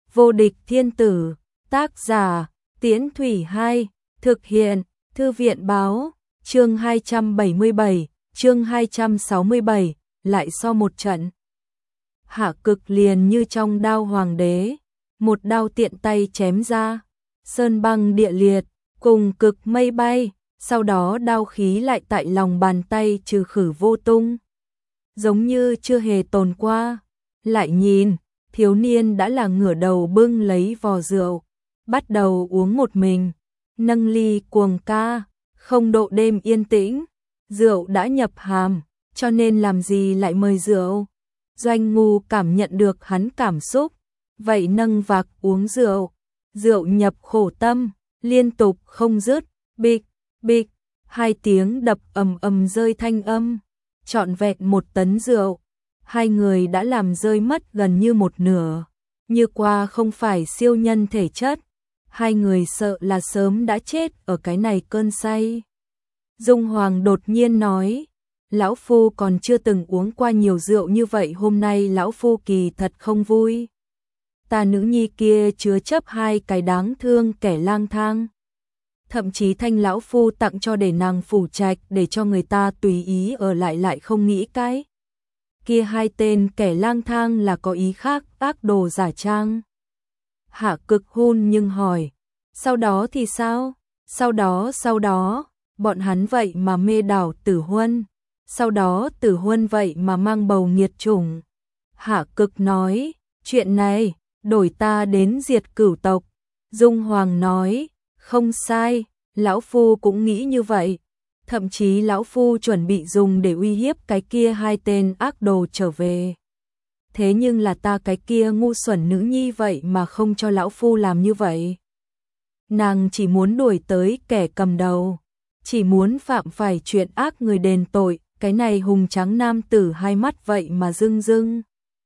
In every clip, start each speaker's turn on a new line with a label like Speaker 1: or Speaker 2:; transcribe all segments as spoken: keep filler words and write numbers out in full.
Speaker 1: Vô địch thiên tử, tác giả, Tiễn Thủy Hai, thực hiện, Thư viện báo, chương hai trăm bảy mươi bảy, chương hai trăm sáu mươi bảy, lại so một trận. Hạ Cực liền như trong đao hoàng đế, một đao tiện tay chém ra, sơn băng địa liệt, cùng cực mây bay, sau đó đao khí lại tại lòng bàn tay trừ khử vô tung. Giống như chưa hề tồn qua, lại nhìn, thiếu niên đã là ngửa đầu bưng lấy vò rượu, bắt đầu uống một mình, nâng ly cuồng ca, không độ đêm yên tĩnh, rượu đã nhập hàm, cho nên làm gì lại mời rượu. Doanh Ngu cảm nhận được hắn cảm xúc, vậy nâng vạc uống rượu, rượu nhập khổ tâm, liên tục không dứt, bịch, bịch, hai tiếng đập ầm ầm rơi thanh âm, trọn vẹn một tấn rượu, hai người đã làm rơi mất gần như một nửa, như qua không phải siêu nhân thể chất, hai người sợ là sớm đã chết ở cái này cơn say. Dung Hoàng đột nhiên nói, lão phu còn chưa từng uống qua nhiều rượu như vậy, hôm nay lão phu kỳ thật không vui. Ta nữ nhi kia chứa chấp hai cái đáng thương kẻ lang thang. Thậm chí thanh lão phu tặng cho để nàng phủ trạch để cho người ta tùy ý ở lại lại không nghĩ cái. Kia hai tên kẻ lang thang là có ý khác, ác đồ giả trang. Hạ Cực hun nhưng hỏi, sau đó thì sao? Sau đó sau đó, bọn hắn vậy mà mê đảo Tử Huân. Sau đó Tử Huân vậy mà mang bầu nghiệt chủng. Hạ Cực nói, chuyện này, đổi ta đến diệt cửu tộc. Dung Hoàng nói, không sai, lão phu cũng nghĩ như vậy. Thậm chí lão phu chuẩn bị dùng để uy hiếp cái kia hai tên ác đồ trở về. Thế nhưng là ta cái kia ngu xuẩn nữ nhi vậy mà không cho lão phu làm như vậy. Nàng chỉ muốn đuổi tới kẻ cầm đầu, chỉ muốn phạm phải chuyện ác người đền tội. Cái này hùng tráng nam tử hai mắt vậy mà rưng rưng.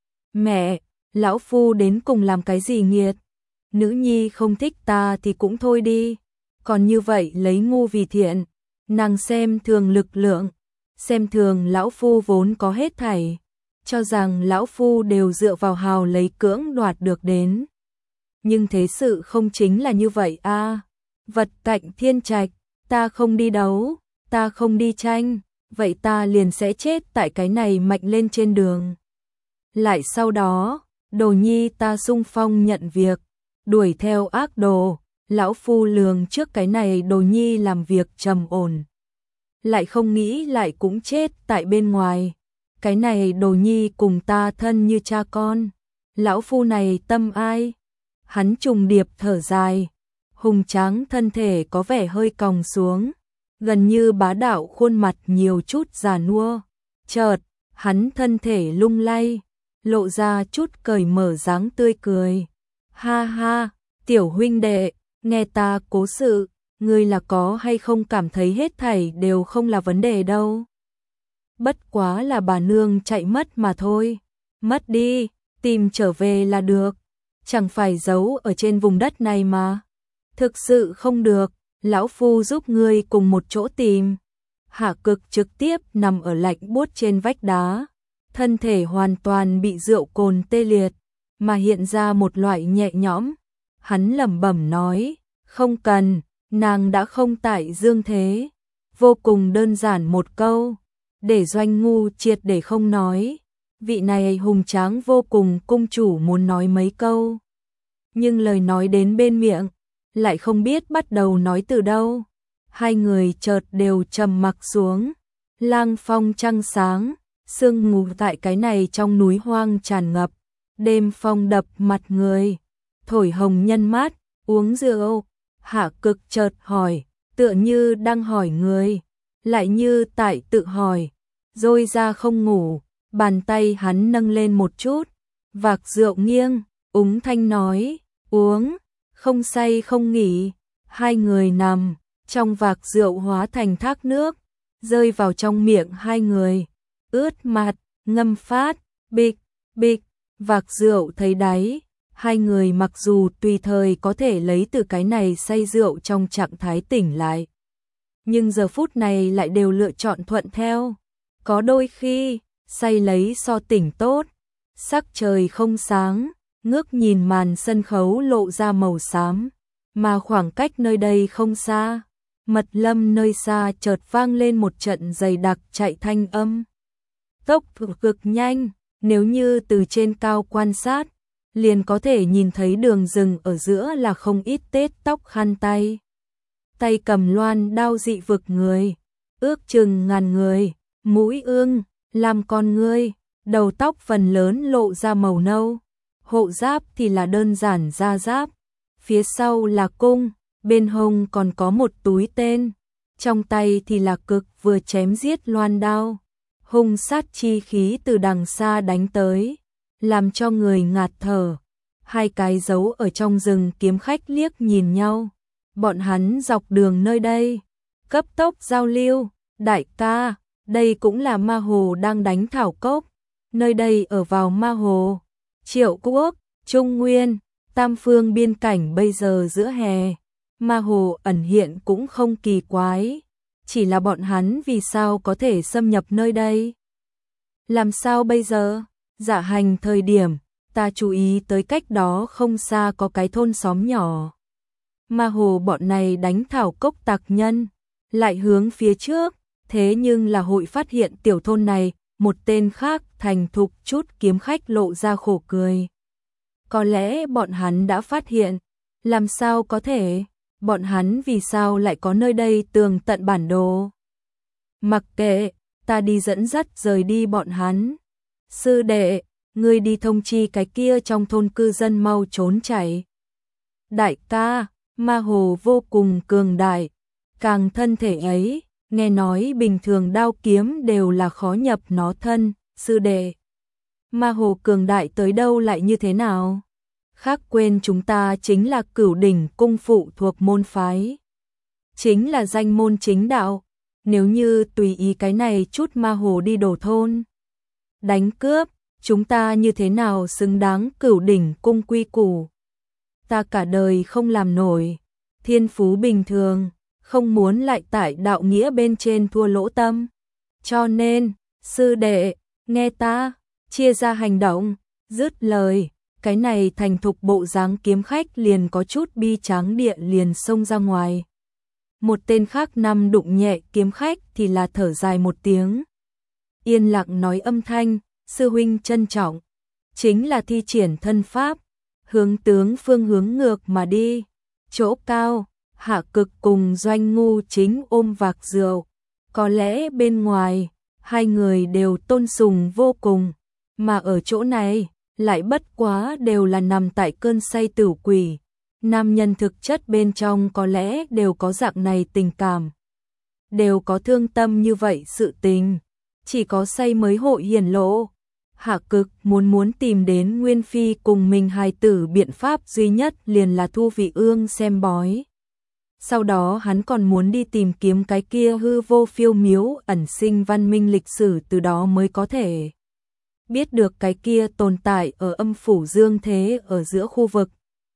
Speaker 1: Mẹ, lão phu đến cùng làm cái gì nghiệt? Nữ nhi không thích ta thì cũng thôi đi. Còn như vậy lấy ngu vì thiện. Nàng xem thường lực lượng, xem thường lão phu vốn có hết thảy, cho rằng lão phu đều dựa vào hào lấy cưỡng đoạt được đến. Nhưng thế sự không chính là như vậy a. À, vật cạnh thiên trạch, ta không đi đấu, ta không đi tranh, vậy ta liền sẽ chết tại cái này mạnh lên trên đường. Lại sau đó, đồ nhi ta xung phong nhận việc, đuổi theo ác đồ. Lão phu lường trước cái này đồ nhi làm việc trầm ổn, lại không nghĩ lại cũng chết tại bên ngoài. Cái này đồ nhi cùng ta thân như cha con, lão phu này tâm ai? Hắn trùng điệp thở dài, hùng tráng thân thể có vẻ hơi còng xuống, gần như bá đạo khuôn mặt nhiều chút già nua. Chợt, hắn thân thể lung lay, lộ ra chút cởi mở dáng tươi cười. Ha ha, tiểu huynh đệ, nghe ta cố sự, ngươi là có hay không cảm thấy hết thảy đều không là vấn đề đâu. Bất quá là bà nương chạy mất mà thôi. Mất đi, tìm trở về là được. Chẳng phải giấu ở trên vùng đất này mà. Thực sự không được, lão phu giúp ngươi cùng một chỗ tìm. Hạ Cực trực tiếp nằm ở lạnh buốt trên vách đá. Thân thể hoàn toàn bị rượu cồn tê liệt, mà hiện ra một loại nhẹ nhõm. Hắn lẩm bẩm nói, không cần, nàng đã không tại dương thế. Vô cùng đơn giản một câu, để Doanh Ngu triệt để không nói. Vị này hùng tráng vô cùng cung chủ muốn nói mấy câu, nhưng lời nói đến bên miệng, lại không biết bắt đầu nói từ đâu. Hai người chợt đều trầm mặc xuống. Lang phong trăng sáng, sương mù tại cái này trong núi hoang tràn ngập, đêm phong đập mặt người, thổi hồng nhân mát, uống rượu. Hạ Cực chợt hỏi, tựa như đang hỏi người, lại như tại tự hỏi. Rồi ra không ngủ, bàn tay hắn nâng lên một chút, vạc rượu nghiêng, úng thanh nói, uống, không say không nghỉ. Hai người nằm, trong vạc rượu hóa thành thác nước, rơi vào trong miệng hai người, ướt mặt, ngâm phát, bịch, bịch, vạc rượu thấy đáy. Hai người mặc dù tùy thời có thể lấy từ cái này say rượu trong trạng thái tỉnh lại, nhưng giờ phút này lại đều lựa chọn thuận theo. Có đôi khi, say lấy so tỉnh tốt. Sắc trời không sáng, ngước nhìn màn sân khấu lộ ra màu xám, mà khoảng cách nơi đây không xa. Mật lâm nơi xa chợt vang lên một trận dày đặc chạy thanh âm. Tốc cực nhanh, nếu như từ trên cao quan sát, liền có thể nhìn thấy đường rừng ở giữa là không ít tết tóc khăn tay. Tay cầm loan đao dị vực người, ước chừng ngàn người, mũi ương, làm con ngươi, đầu tóc phần lớn lộ ra màu nâu. Hộ giáp thì là đơn giản da giáp, phía sau là cung, bên hông còn có một túi tên, trong tay thì là cực vừa chém giết loan đao. Hung sát chi khí từ đằng xa đánh tới, làm cho người ngạt thở. Hai cái dấu ở trong rừng kiếm khách liếc nhìn nhau. Bọn hắn dọc đường nơi đây, cấp tốc giao lưu. Đại ca, đây cũng là ma hồ đang đánh thảo cốc. Nơi đây ở vào ma hồ, Triệu Quốc, Trung Nguyên, Tam Phương biên cảnh bây giờ giữa hè. Ma hồ ẩn hiện cũng không kỳ quái. Chỉ là bọn hắn vì sao có thể xâm nhập nơi đây? Làm sao bây giờ? Dạ hành thời điểm, ta chú ý tới cách đó không xa có cái thôn xóm nhỏ. Ma hồ bọn này đánh thảo cốc tặc nhân, lại hướng phía trước, thế nhưng là hội phát hiện tiểu thôn này, một tên khác thành thục chút kiếm khách lộ ra khổ cười. Có lẽ bọn hắn đã phát hiện, làm sao có thể? Bọn hắn vì sao lại có nơi đây tường tận bản đồ? Mặc kệ, ta đi dẫn dắt rời đi bọn hắn. Sư đệ, ngươi đi thông chi cái kia trong thôn cư dân mau trốn chạy. Đại ca, ma hồ vô cùng cường đại, càng thân thể ấy, nghe nói bình thường đao kiếm đều là khó nhập nó thân. Sư đệ, ma hồ cường đại tới đâu lại như thế nào? Khác quên chúng ta chính là Cửu Đỉnh cung phụ thuộc môn phái, chính là danh môn chính đạo. Nếu như tùy ý cái này chút ma hồ đi đổ thôn, đánh cướp, chúng ta như thế nào xứng đáng Cửu Đỉnh cung quy củ? Ta cả đời không làm nổi, thiên phú bình thường, không muốn lại tại đạo nghĩa bên trên thua lỗ tâm. Cho nên, sư đệ, nghe ta, chia ra hành động. Dứt lời, cái này thành thục bộ dáng kiếm khách liền có chút bi tráng địa liền xông ra ngoài. Một tên khác nằm đụng nhẹ kiếm khách thì là thở dài một tiếng. Yên lặng nói âm thanh, sư huynh trân trọng, chính là thi triển thân pháp, hướng tướng phương hướng ngược mà đi. Chỗ cao, Hạ Cực cùng Doanh Ngu chính ôm vạc rượu, có lẽ bên ngoài, hai người đều tôn sùng vô cùng, mà ở chỗ này, lại bất quá đều là nằm tại cơn say tử quỷ. Nam nhân thực chất bên trong có lẽ đều có dạng này tình cảm, đều có thương tâm như vậy sự tình, chỉ có say mới hội hiển lộ. Hạ Cực muốn muốn tìm đến Nguyên Phi cùng mình hài tử biện pháp duy nhất liền là thu vị ương xem bói. Sau đó hắn còn muốn đi tìm kiếm cái kia hư vô phiêu miếu ẩn sinh văn minh lịch sử, từ đó mới có thể biết được cái kia tồn tại ở âm phủ dương thế ở giữa khu vực.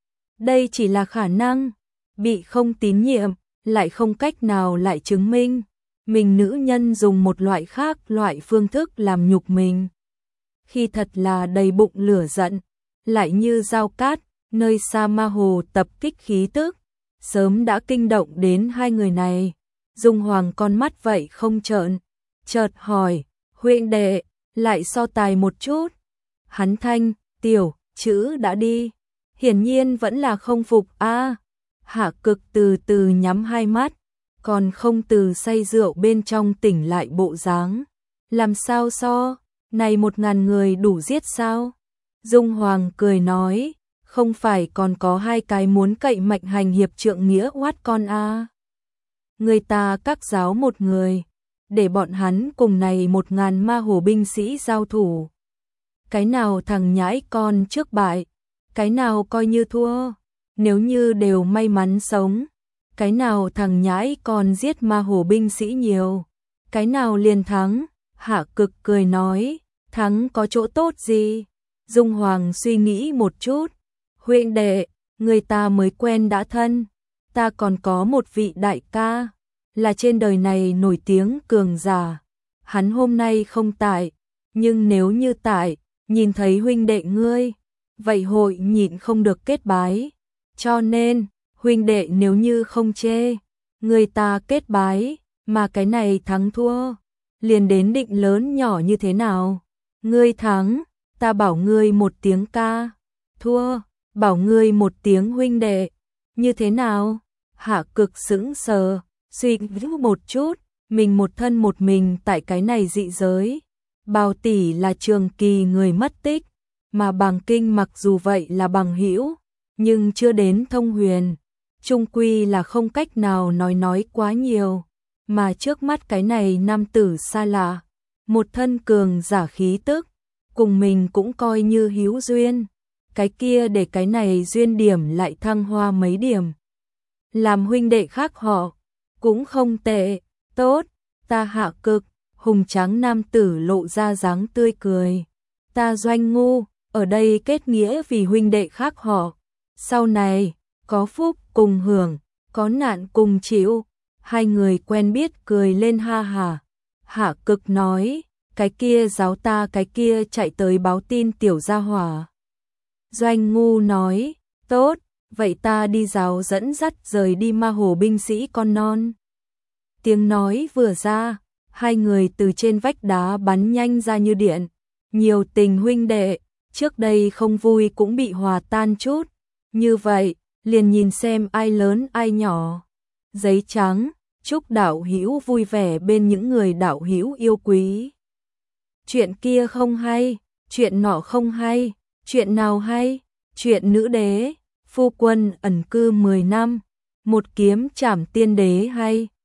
Speaker 1: Đây chỉ là khả năng, bị không tín nhiệm, lại không cách nào lại chứng minh. Mình nữ nhân dùng một loại khác loại phương thức làm nhục mình. Khi thật là đầy bụng lửa giận, lại như dao cát, nơi xa ma hồ tập kích khí tức, sớm đã kinh động đến hai người này. Dung Hoàng con mắt vậy không trợn, chợt hỏi, huynh đệ, lại so tài một chút. Hắn thanh, tiểu, chữ đã đi, hiển nhiên vẫn là không phục a. À, Hạ Cực từ từ nhắm hai mắt, còn không từ say rượu bên trong tỉnh lại bộ dáng. Làm sao so, này một ngàn người đủ giết sao? Dung Hoàng cười nói, không phải còn có hai cái muốn cậy mạnh hành hiệp trượng nghĩa oát con a. À. Người ta các giáo một người, để bọn hắn cùng này một ngàn ma hồ binh sĩ giao thủ. Cái nào thằng nhãi con trước bại, cái nào coi như thua, nếu như đều may mắn sống, cái nào thằng nhãi con giết ma hồ binh sĩ nhiều, cái nào liền thắng. Hạ Cực cười nói, thắng có chỗ tốt gì? Dung Hoàng suy nghĩ một chút, huynh đệ, người ta mới quen đã thân, ta còn có một vị đại ca, là trên đời này nổi tiếng cường giả. Hắn hôm nay không tại, nhưng nếu như tại, nhìn thấy huynh đệ ngươi, vậy hội nhịn không được kết bái. Cho nên, huynh đệ nếu như không chê, người ta kết bái, mà cái này thắng thua, liền đến định lớn nhỏ như thế nào. Ngươi thắng, ta bảo ngươi một tiếng ca, thua, bảo ngươi một tiếng huynh đệ, như thế nào? Hạ Cực sững sờ, suy nghĩ một chút, mình một thân một mình tại cái này dị giới. Bào tỷ là trường kỳ người mất tích, mà Bàng Kinh mặc dù vậy là bằng hữu, nhưng chưa đến thông huyền, chung quy là không cách nào nói nói quá nhiều, mà trước mắt cái này nam tử xa lạ, một thân cường giả khí tức, cùng mình cũng coi như hữu duyên, cái kia để cái này duyên điểm lại thăng hoa mấy điểm. Làm huynh đệ khác họ, cũng không tệ, tốt, ta Hạ Cực, hùng tráng nam tử lộ ra dáng tươi cười. Ta Doanh Ngu, ở đây kết nghĩa vì huynh đệ khác họ, sau này, có phúc cùng hưởng, có nạn cùng chịu. Hai người quen biết cười lên ha hả. Hạ Cực nói, cái kia giáo ta cái kia chạy tới báo tin tiểu gia hỏa. Doanh Ngu nói, tốt, vậy ta đi giáo dẫn dắt rời đi ma hồ binh sĩ con non. Tiếng nói vừa ra, hai người từ trên vách đá bắn nhanh ra như điện. Nhiều tình huynh đệ, trước đây không vui cũng bị hòa tan chút. Như vậy, liền nhìn xem ai lớn ai nhỏ. Giấy trắng, chúc đạo hữu vui vẻ bên những người đạo hữu yêu quý. Chuyện kia không hay, chuyện nọ không hay, chuyện nào hay? Chuyện nữ đế, phu quân ẩn cư mười năm, một kiếm trảm tiên đế hay.